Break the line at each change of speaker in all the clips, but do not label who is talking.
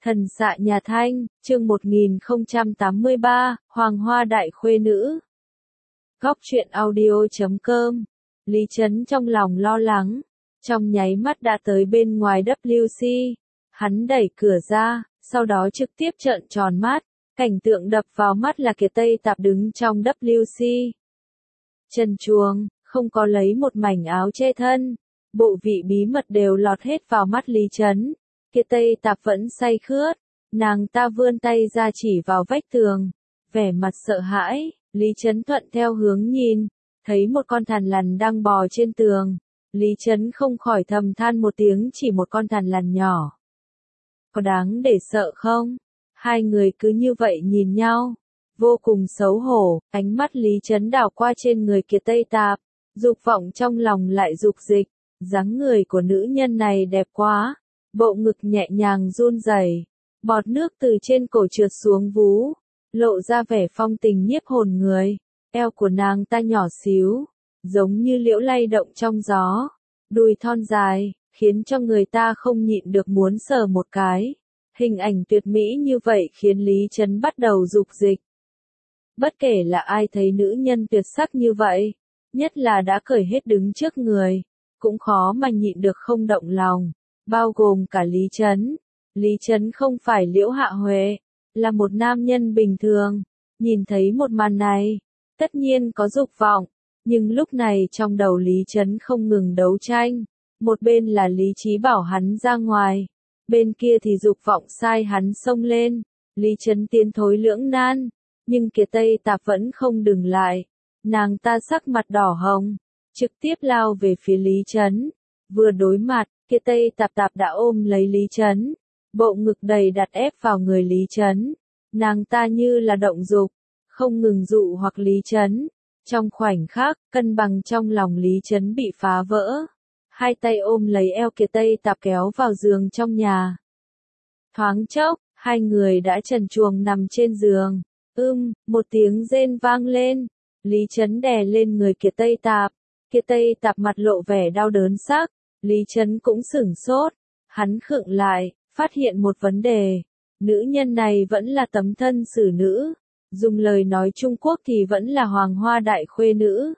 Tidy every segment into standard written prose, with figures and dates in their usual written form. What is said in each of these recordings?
Thần xạ nhà Thanh, chương 1083, Hoàng Hoa Đại Khuê Nữ. Góc truyện audio.com. Lý Trấn trong lòng lo lắng, trong nháy mắt đã tới bên ngoài WC. Hắn đẩy cửa ra, sau đó trực tiếp trợn tròn mắt, cảnh tượng đập vào mắt là Kiệt Tây Tạp đứng trong WC. Trần truồng, không có lấy một mảnh áo che thân, bộ vị bí mật đều lọt hết vào mắt Lý Trấn. Kiệt Tây Tạp vẫn say khướt, nàng ta vươn tay ra chỉ vào vách tường, vẻ mặt sợ hãi. Lý Trấn thuận theo hướng nhìn, thấy một con thằn lằn đang bò trên tường. Lý Trấn không khỏi thầm than một tiếng, chỉ một con thằn lằn nhỏ. Có đáng để sợ không? Hai người cứ như vậy nhìn nhau, vô cùng xấu hổ. Ánh mắt Lý Trấn đảo qua trên người Kiệt Tây Tạp, dục vọng trong lòng lại dục dịch. Dáng người của nữ nhân này đẹp quá, bộ ngực nhẹ nhàng run rẩy, bọt nước từ trên cổ trượt xuống vú, lộ ra vẻ phong tình nhiếp hồn người. Eo của nàng ta nhỏ xíu, giống như liễu lay động trong gió, đùi thon dài, khiến cho người ta không nhịn được muốn sờ một cái. Hình ảnh tuyệt mỹ như vậy khiến Lý Trấn bắt đầu dục dịch. Bất kể là ai thấy nữ nhân tuyệt sắc như vậy, nhất là đã cởi hết đứng trước người, cũng khó mà nhịn được không động lòng, bao gồm cả Lý Trấn. Lý Trấn không phải Liễu Hạ Huệ, là một nam nhân bình thường, nhìn thấy một màn này, tất nhiên có dục vọng, nhưng lúc này trong đầu Lý Trấn không ngừng đấu tranh, một bên là lý trí bảo hắn ra ngoài, bên kia thì dục vọng sai hắn xông lên. Lý Trấn tiến thối lưỡng nan, nhưng Kiệt Tây Tạp vẫn không dừng lại, nàng ta sắc mặt đỏ hồng, trực tiếp lao về phía Lý Trấn. Vừa đối mặt, Kiệt Tây Tạp đã ôm lấy Lý Trấn, bộ ngực đầy đặt ép vào người Lý Trấn. Nàng ta như là động dục, không ngừng dụ hoặc Lý Trấn. Trong khoảnh khắc, cân bằng trong lòng Lý Trấn bị phá vỡ. Hai tay ôm lấy eo Kiệt Tây Tạp kéo vào giường trong nhà. Thoáng chốc, hai người đã trần truồng nằm trên giường. Một tiếng rên vang lên. Lý Trấn đè lên người Kiệt Tây Tạp. Kiệt Tây Tạp mặt lộ vẻ đau đớn sắc. Lý Trấn cũng sửng sốt. Hắn khựng lại, phát hiện một vấn đề. Nữ nhân này vẫn là tấm thân xử nữ. Dùng lời nói Trung Quốc thì vẫn là Hoàng Hoa Đại Khuê Nữ.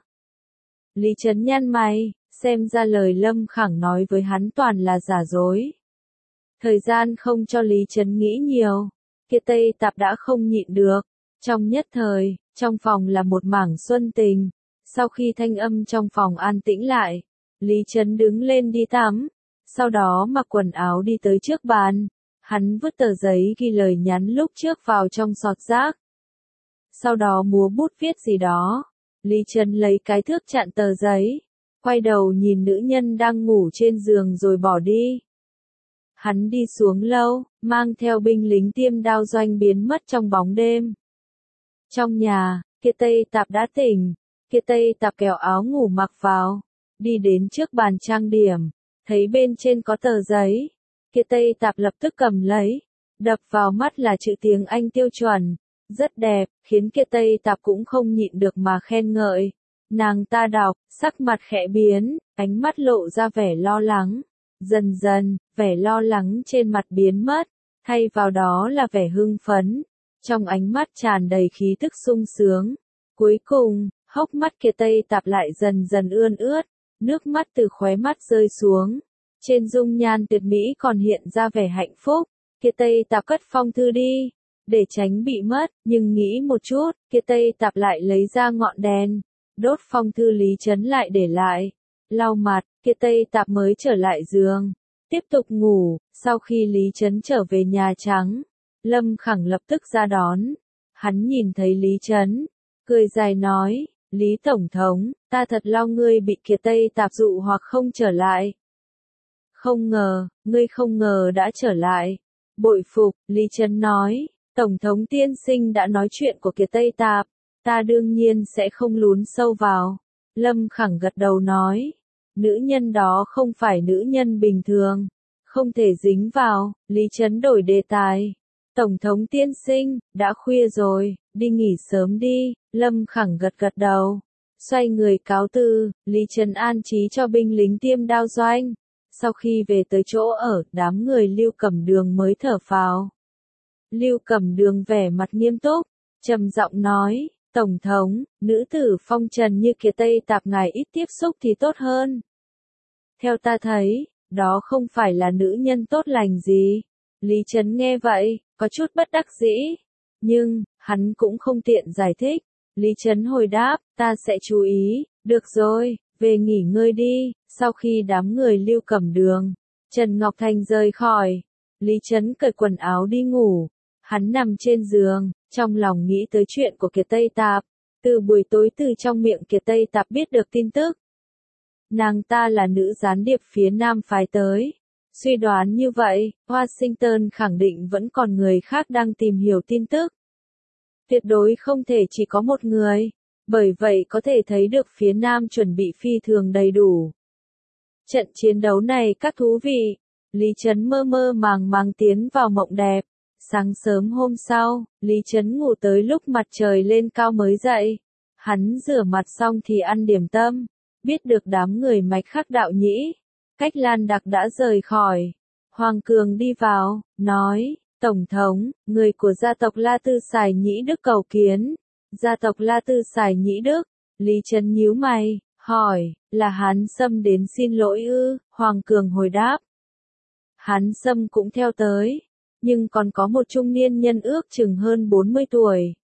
Lý Trấn nhăn mày, xem ra lời Lâm Khẳng nói với hắn toàn là giả dối. Thời gian không cho Lý Trấn nghĩ nhiều. Kiệt Tây Tạp đã không nhịn được. Trong nhất thời, trong phòng là một mảng xuân tình. Sau khi thanh âm trong phòng an tĩnh lại, Lý Trấn đứng lên đi tắm. Sau đó mặc quần áo đi tới trước bàn. Hắn vứt tờ giấy ghi lời nhắn lúc trước vào trong sọt rác. Sau đó múa bút viết gì đó. Lý Trấn lấy cái thước chặn tờ giấy, quay đầu nhìn nữ nhân đang ngủ trên giường rồi bỏ đi. Hắn đi xuống lâu, mang theo binh lính tiêm đao doanh biến mất trong bóng đêm. Trong nhà, Kiệt Tây Tạp đã tỉnh. Kiệt Tây Tạp kéo áo ngủ mặc vào, đi đến trước bàn trang điểm, thấy bên trên có tờ giấy. Kiệt Tây Tạp lập tức cầm lấy, đập vào mắt là chữ tiếng Anh tiêu chuẩn, rất đẹp, khiến Kiệt Tây Tạp cũng không nhịn được mà khen ngợi. Nàng ta đọc, sắc mặt khẽ biến, ánh mắt lộ ra vẻ lo lắng. Dần dần, vẻ lo lắng trên mặt biến mất, thay vào đó là vẻ hưng phấn. Trong ánh mắt tràn đầy khí tức sung sướng. Cuối cùng, hốc mắt Kiệt Tây Tạp lại dần dần ươn ướt, nước mắt từ khóe mắt rơi xuống. Trên dung nhan tuyệt mỹ còn hiện ra vẻ hạnh phúc. Kiệt Tây Tạp cất phong thư đi, để tránh bị mất, nhưng nghĩ một chút, Kiệt Tây Tạp lại lấy ra ngọn đèn, đốt phong thư Lý Trấn lại để lại. Lau mặt, Kiệt Tây Tạp mới trở lại giường, tiếp tục ngủ. Sau khi Lý Trấn trở về Nhà Trắng, Lâm Khẳng lập tức ra đón. Hắn nhìn thấy Lý Trấn, cười dài nói, Lý Tổng thống, ta thật lo ngươi bị Kiệt Tây Tạp dụ hoặc không trở lại. Ngươi không ngờ đã trở lại. Bội phục, Lý Trấn nói, Tổng thống tiên sinh đã nói chuyện của Kiệt Tây Tạp, ta đương nhiên sẽ không lún sâu vào. Lâm Khẳng gật đầu nói, nữ nhân đó không phải nữ nhân bình thường, không thể dính vào. Lý Trấn đổi đề tài. Tổng thống tiên sinh, đã khuya rồi, đi nghỉ sớm đi. Lâm Khẳng gật đầu, xoay người cáo từ. Lý Trấn an trí cho binh lính tiêm đao doanh, Sau khi về tới chỗ ở, đám người Lưu Cẩm Đường mới thở phào. Lưu Cẩm Đường vẻ mặt nghiêm túc, trầm giọng nói, Tổng thống, nữ tử phong trần như Kiệt Tây Tạp ngài ít tiếp xúc thì tốt hơn. Theo ta thấy, đó không phải là nữ nhân tốt lành gì. Lý Trấn nghe vậy, có chút bất đắc dĩ. Nhưng, hắn cũng không tiện giải thích. Lý Trấn hồi đáp, ta sẽ chú ý, được rồi, về nghỉ ngơi đi. Sau khi đám người Lưu Cẩm Đường, Trần Ngọc Thành rời khỏi, Lý Trấn cởi quần áo đi ngủ. Hắn nằm trên giường, trong lòng nghĩ tới chuyện của Kiệt Tây Tạp. Từ buổi tối từ trong miệng Kiệt Tây Tạp biết được tin tức. Nàng ta là nữ gián điệp phía Nam phái tới. Suy đoán như vậy, Washington khẳng định vẫn còn người khác đang tìm hiểu tin tức. Tuyệt đối không thể chỉ có một người, bởi vậy có thể thấy được phía Nam chuẩn bị phi thường đầy đủ. Trận chiến đấu này các thú vị, Lý Trấn mơ mơ màng màng tiến vào mộng đẹp. Sáng sớm hôm sau, Lý Trấn ngủ tới lúc mặt trời lên cao mới dậy. Hắn rửa mặt xong thì ăn điểm tâm, biết được đám người Mạch Khắc đạo nhĩ, Cách Lan Đặc đã rời khỏi. Hoàng Cường đi vào, nói, Tổng thống, người của gia tộc La Tư Sài Nhĩ Đức cầu kiến. Gia tộc La Tư Sài Nhĩ Đức, Lý Trấn nhíu mày, hỏi, là Hán Sâm đến xin lỗi ư? Hoàng Cường hồi đáp. Hán Sâm cũng theo tới, nhưng còn có một trung niên nhân ước chừng hơn 40 tuổi.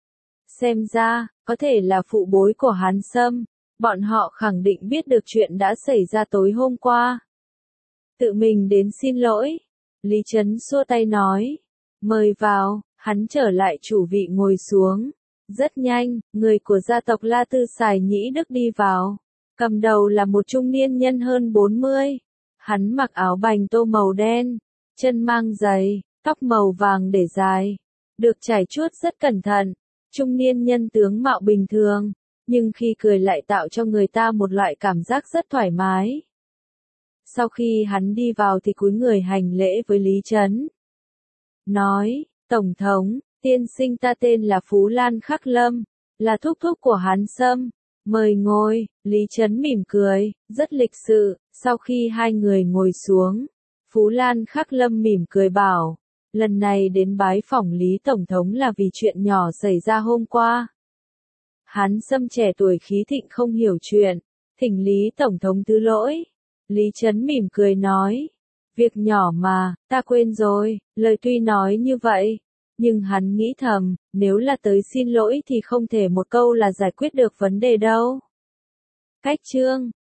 Xem ra, có thể là phụ bối của Hán Sâm, bọn họ khẳng định biết được chuyện đã xảy ra tối hôm qua. Tự mình đến xin lỗi, Lý Trấn xua tay nói, mời vào, hắn trở lại chủ vị ngồi xuống. Rất nhanh, người của gia tộc La Tư Sài Nhĩ Đức đi vào. Cầm đầu là một trung niên nhân hơn 40. Hắn mặc áo bành tô màu đen, chân mang giày, tóc màu vàng để dài, được chải chuốt rất cẩn thận. Trung niên nhân tướng mạo bình thường, nhưng khi cười lại tạo cho người ta một loại cảm giác rất thoải mái. Sau khi hắn đi vào thì cúi người hành lễ với Lý Trấn. Nói, Tổng thống, tiên sinh ta tên là Phú Lan Khắc Lâm, là thúc thúc của Hán Sâm. Mời ngồi, Lý Trấn mỉm cười, rất lịch sự. Sau khi hai người ngồi xuống, Phú Lan Khắc Lâm mỉm cười bảo, lần này đến bái phỏng Lý Tổng thống là vì chuyện nhỏ xảy ra hôm qua. Hán Sâm trẻ tuổi khí thịnh không hiểu chuyện, thỉnh Lý Tổng thống thứ lỗi. Lý Trấn mỉm cười nói, việc nhỏ mà, ta quên rồi. Lời tuy nói như vậy, nhưng hắn nghĩ thầm, nếu là tới xin lỗi thì không thể một câu là giải quyết được vấn đề đâu. Cách chương